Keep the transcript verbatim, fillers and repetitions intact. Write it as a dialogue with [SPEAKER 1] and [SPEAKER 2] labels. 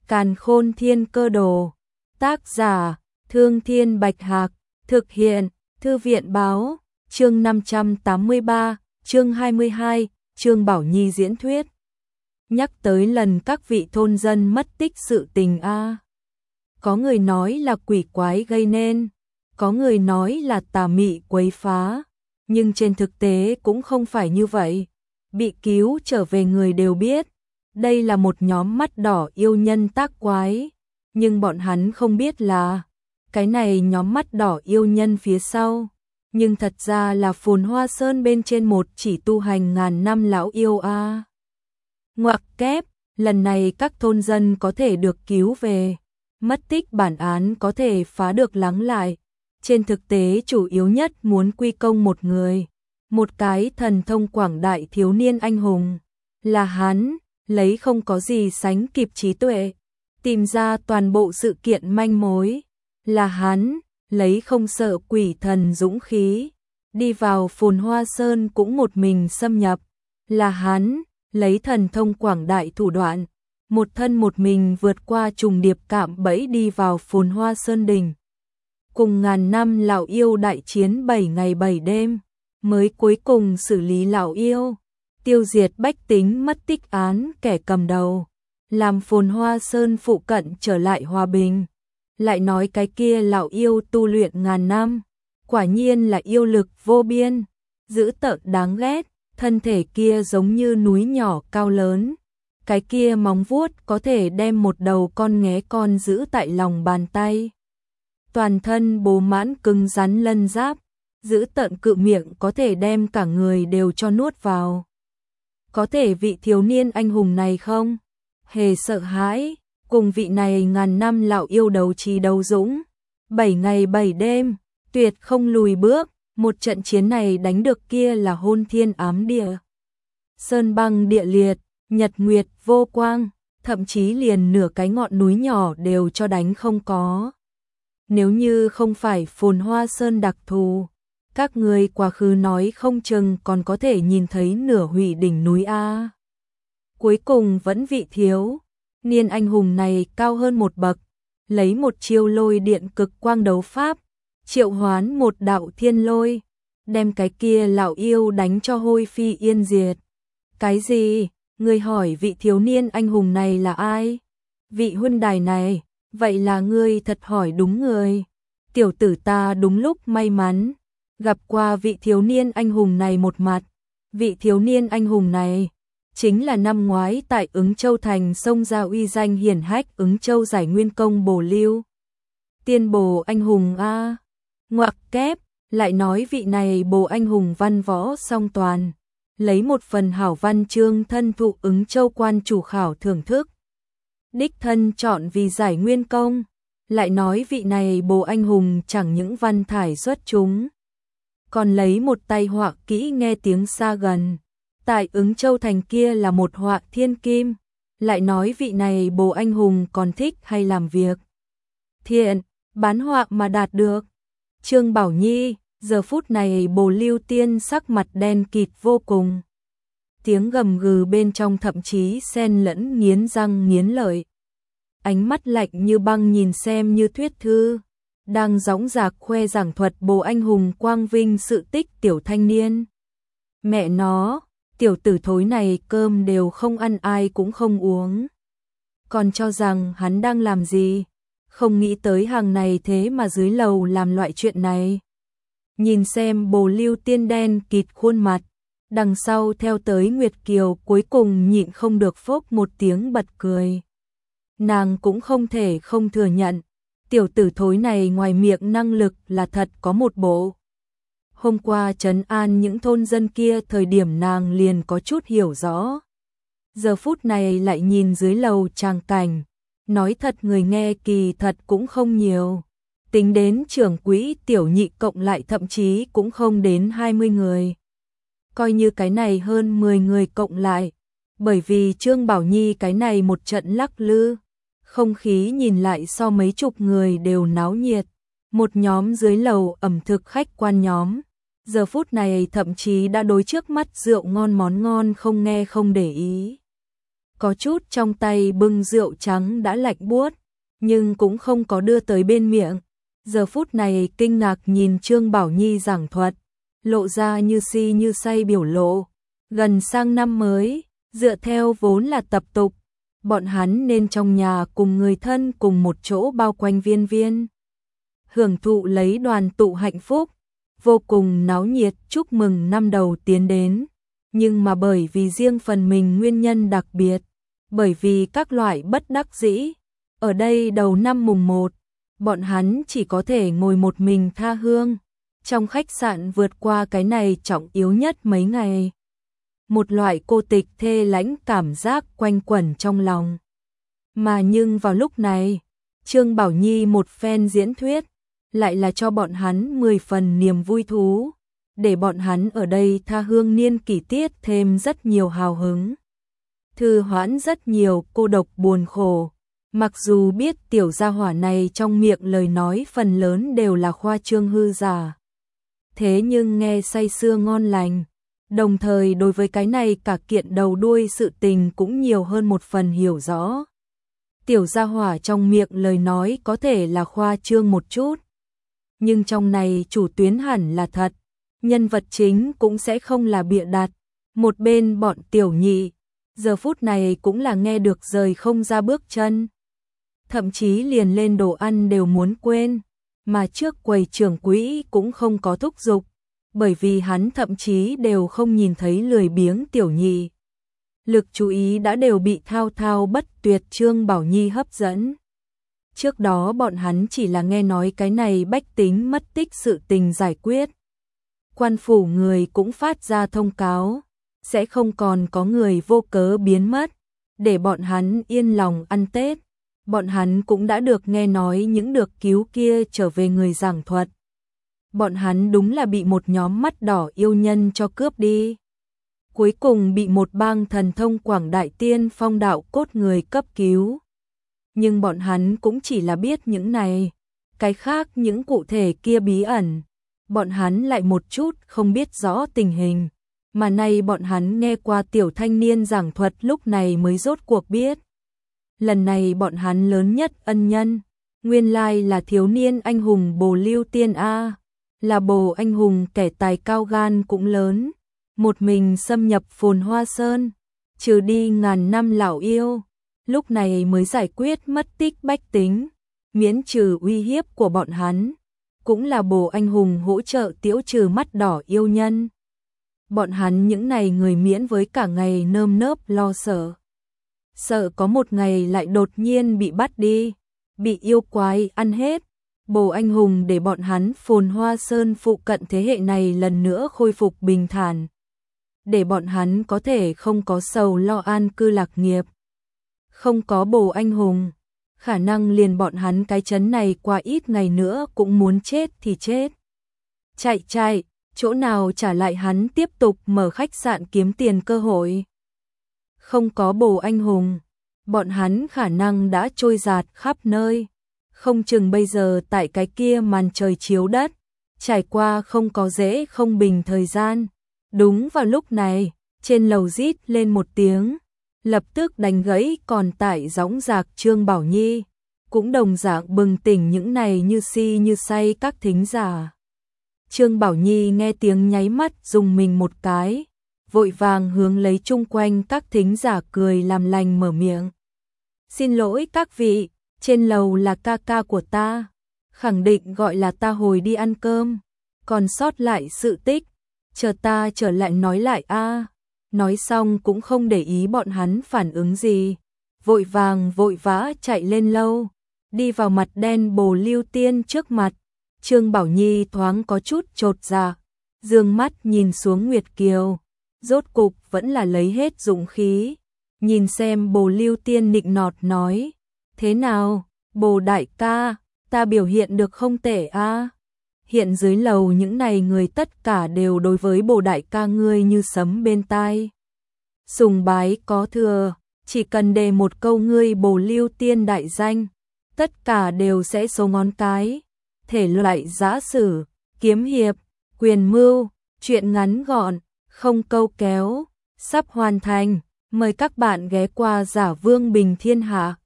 [SPEAKER 1] Càn Khôn Thiên Cơ Đồ. Tác giả: Thương Thiên Bạch Hạc. Thực hiện: Thư viện báo. Chương năm trăm tám mươi ba, chương hai mươi hai, Trương Bảo Nhi diễn thuyết. Nhắc tới lần các vị thôn dân mất tích sự tình a. Có người nói là quỷ quái gây nên, có người nói là tà mị quấy phá, nhưng trên thực tế cũng không phải như vậy. Bị cứu trở về người đều biết, đây là một nhóm mắt đỏ yêu nhân tác quái, nhưng bọn hắn không biết là cái này nhóm mắt đỏ yêu nhân phía sau, nhưng thật ra là Phồn Hoa Sơn bên trên một chỉ tu hành ngàn năm lão yêu a. À. Ngoặc kép, lần này các thôn dân có thể được cứu về, mất tích bản án có thể phá được lắng lại. Trên thực tế chủ yếu nhất muốn quy công một người, một cái thần thông quảng đại thiếu niên anh hùng, là hắn, lấy không có gì sánh kịp trí tuệ, tìm ra toàn bộ sự kiện manh mối, là hắn, lấy không sợ quỷ thần dũng khí, đi vào Phồn Hoa Sơn cũng một mình xâm nhập, là hắn, lấy thần thông quảng đại thủ đoạn, một thân một mình vượt qua trùng điệp cạm bẫy đi vào Phồn Hoa Sơn đỉnh. Cùng ngàn năm lão yêu đại chiến bảy ngày bảy đêm, mới cuối cùng xử lý lão yêu, tiêu diệt bách tính mất tích án kẻ cầm đầu, làm Phồn Hoa Sơn phụ cận trở lại hòa bình. Lại nói cái kia lão yêu tu luyện ngàn năm, quả nhiên là yêu lực vô biên, dữ tợn đáng ghét, thân thể kia giống như núi nhỏ cao lớn, cái kia móng vuốt có thể đem một đầu con nghé con giữ tại lòng bàn tay. Toàn thân bố mãn cứng rắn lân giáp, dữ tợn cự miệng có thể đem cả người đều cho nuốt vào. Có thể vị thiếu niên anh hùng này không hề sợ hãi, cùng vị này ngàn năm lão yêu đấu trí đấu dũng, bảy ngày bảy đêm, tuyệt không lùi bước, một trận chiến này đánh được kia là hôn thiên ám địa. Sơn băng địa liệt, nhật nguyệt vô quang, thậm chí liền nửa cái ngọn núi nhỏ đều cho đánh không có. Nếu như không phải Phồn Hoa Sơn đặc thù, các người quá khứ nói không chừng còn có thể nhìn thấy nửa hủy đỉnh núi A. Cuối cùng vẫn vị thiếu niên anh hùng này cao hơn một bậc, lấy một chiêu lôi điện cực quang đấu pháp, triệu hoán một đạo thiên lôi, đem cái kia lão yêu đánh cho hôi phi yên diệt. Cái gì? Người hỏi vị thiếu niên anh hùng này là ai? Vị huynh đài này, vậy là ngươi thật hỏi đúng người. Tiểu tử ta đúng lúc may mắn gặp qua vị thiếu niên anh hùng này một mặt. Vị thiếu niên anh hùng này chính là năm ngoái tại Ứng Châu thành xông ra uy danh hiển hách Ứng Châu giải nguyên công Bồ Lưu. Tiên bồ anh hùng a. Ngoặc kép, lại nói vị này bồ anh hùng văn võ song toàn, lấy một phần hảo văn chương thân thụ Ứng Châu quan chủ khảo thưởng thức. Đích thân chọn vì giải nguyên công, lại nói vị này bồ anh hùng chẳng những văn thải xuất chúng, còn lấy một tay họa kỹ nghe tiếng xa gần. Tại Ứng Châu thành kia là một họa thiên kim, lại nói vị này bồ anh hùng còn thích hay làm việc thiện, bán họa mà đạt được. Trương Bảo Nhi, giờ phút này Bồ Lưu Tiên sắc mặt đen kịt vô cùng. Tiếng gầm gừ bên trong thậm chí xen lẫn nghiến răng nghiến lợi. Ánh mắt lạnh như băng nhìn xem như thuyết thư, đang dõng dạc khoe giảng thuật bồ anh hùng quang vinh sự tích tiểu thanh niên. Mẹ nó, tiểu tử thối này cơm đều không ăn ai cũng không uống. Còn cho rằng hắn đang làm gì, không nghĩ tới hàng này thế mà dưới lầu làm loại chuyện này. Nhìn xem Bồ Lưu Tiên đen kịt khuôn mặt, đằng sau theo tới Nguyệt Kiều cuối cùng nhịn không được phốc một tiếng bật cười. Nàng cũng không thể không thừa nhận, tiểu tử thối này ngoài miệng năng lực là thật có một bộ. Hôm qua trấn an những thôn dân kia thời điểm nàng liền có chút hiểu rõ. Giờ phút này lại nhìn dưới lầu tràng cảnh, nói thật người nghe kỳ thật cũng không nhiều. Tính đến trưởng quỹ tiểu nhị cộng lại thậm chí cũng không đến hai mươi người. Coi như cái này hơn mười người cộng lại, bởi vì Trương Bảo Nhi cái này một trận lắc lư, không khí nhìn lại so mấy chục người đều náo nhiệt. Một nhóm dưới lầu ẩm thực khách quan nhóm, giờ phút này thậm chí đã đối trước mắt rượu ngon món ngon không nghe không để ý. có chút trong tay bưng rượu trắng đã lạnh buốt, nhưng cũng không có đưa tới bên miệng. Giờ phút này kinh ngạc nhìn Trương Bảo Nhi giảng thuật, lộ ra như si như say biểu lộ. Gần sang năm mới, dựa theo vốn là tập tục, bọn hắn nên trong nhà cùng người thân cùng một chỗ bao quanh viên viên. Hưởng thụ lấy đoàn tụ hạnh phúc, vô cùng náo nhiệt chúc mừng năm đầu tiến đến. Nhưng mà bởi vì riêng phần mình nguyên nhân đặc biệt, bởi vì các loại bất đắc dĩ, ở đây đầu năm mùng một, bọn hắn chỉ có thể ngồi một mình tha hương, trong khách sạn vượt qua cái này trọng yếu nhất mấy ngày. Một loại cô tịch thê lãnh cảm giác quanh quẩn trong lòng. Mà nhưng vào lúc này, Trương Bảo Nhi một phen diễn thuyết, lại là cho bọn hắn mười phần niềm vui thú, để bọn hắn ở đây tha hương niên kỷ tiết thêm rất nhiều hào hứng. Thư hoãn rất nhiều cô độc buồn khổ, mặc dù biết tiểu gia hỏa này trong miệng lời nói phần lớn đều là khoa trương hư giả. Thế nhưng nghe say sưa ngon lành, đồng thời đối với cái này cả kiện đầu đuôi sự tình cũng nhiều hơn một phần hiểu rõ. Tiểu gia hỏa trong miệng lời nói có thể là khoa trương một chút, nhưng trong này chủ tuyến hẳn là thật, nhân vật chính cũng sẽ không là bịa đặt. Một bên bọn tiểu nhị, giờ phút này cũng là nghe được rời không ra bước chân. Thậm chí liền lên đồ ăn đều muốn quên, mà trước quầy trưởng quỹ cũng không có thúc giục, bởi vì hắn thậm chí đều không nhìn thấy lười biếng tiểu nhị. Lực chú ý đã đều bị thao thao bất tuyệt Trương Bảo Nhi hấp dẫn. Trước đó bọn hắn chỉ là nghe nói cái này bách tính mất tích sự tình giải quyết. Quan phủ người cũng phát ra thông cáo, sẽ không còn có người vô cớ biến mất, để bọn hắn yên lòng ăn Tết. Bọn hắn cũng đã được nghe nói những được cứu kia trở về người giảng thuật. Bọn hắn đúng là bị một nhóm mắt đỏ yêu nhân cho cướp đi. Cuối cùng bị một bang thần thông quảng đại tiên phong đạo cốt người cấp cứu. Nhưng bọn hắn cũng chỉ là biết những này. Cái khác những cụ thể kia bí ẩn, bọn hắn lại một chút không biết rõ tình hình. Mà nay bọn hắn nghe qua tiểu thanh niên giảng thuật lúc này mới rốt cuộc biết. Lần này bọn hắn lớn nhất ân nhân, nguyên lai là thiếu niên anh hùng Bồ Lưu Tiên A, là Bồ anh hùng kẻ tài cao gan cũng lớn, một mình xâm nhập Phồn Hoa Sơn, trừ đi ngàn năm lão yêu, lúc này mới giải quyết mất tích bách tính, miễn trừ uy hiếp của bọn hắn, cũng là Bồ anh hùng hỗ trợ tiễu trừ mắt đỏ yêu nhân. Bọn hắn những này người miễn với cả ngày nơm nớp lo sợ. Sợ có một ngày lại đột nhiên bị bắt đi, bị yêu quái ăn hết. Bồ anh hùng để bọn hắn Phồn Hoa Sơn phụ cận thế hệ này lần nữa khôi phục bình thản, để bọn hắn có thể không có sầu lo an cư lạc nghiệp. Không có bồ anh hùng, khả năng liền bọn hắn cái chấn này qua ít ngày nữa cũng muốn chết thì chết. Chạy chạy, chỗ nào trả lại hắn tiếp tục mở khách sạn kiếm tiền cơ hội. Không có bồ anh hùng, bọn hắn khả năng đã trôi giạt khắp nơi, không chừng bây giờ tại cái kia màn trời chiếu đất, trải qua không có dễ không bình thời gian. Đúng vào lúc này, trên lầu rít lên một tiếng, lập tức đánh gãy còn tại dõng dạc Trương Bảo Nhi, cũng đồng dạng bừng tỉnh những này như si như say các thính giả. Trương Bảo Nhi nghe tiếng nháy mắt dùng mình một cái, vội vàng hướng lấy chung quanh các thính giả cười làm lành mở miệng. Xin lỗi các vị, trên lầu là ca ca của ta, khẳng định gọi là ta hồi đi ăn cơm, còn sót lại sự tích, chờ ta trở lại nói lại a. Nói xong cũng không để ý bọn hắn phản ứng gì, vội vàng vội vã chạy lên lâu, đi vào mặt đen Bồ Lưu Tiên trước mặt. Trương Bảo Nhi thoáng có chút chột dạ, dương mắt nhìn xuống Nguyệt Kiều, rốt cục vẫn là lấy hết dũng khí, nhìn xem Bồ Lưu Tiên nịnh nọt nói, thế nào, Bồ đại ca, ta biểu hiện được không tệ a? Hiện dưới lầu những này người tất cả đều đối với Bồ đại ca ngươi như sấm bên tai. Sùng bái có thừa, chỉ cần đề một câu ngươi Bồ Lưu Tiên đại danh, tất cả đều sẽ số ngón cái. Thể loại giã sử, kiếm hiệp, quyền mưu, chuyện ngắn gọn, không câu kéo, sắp hoàn thành. Mời các bạn ghé qua Giả Vương Bình Thiên Hạ.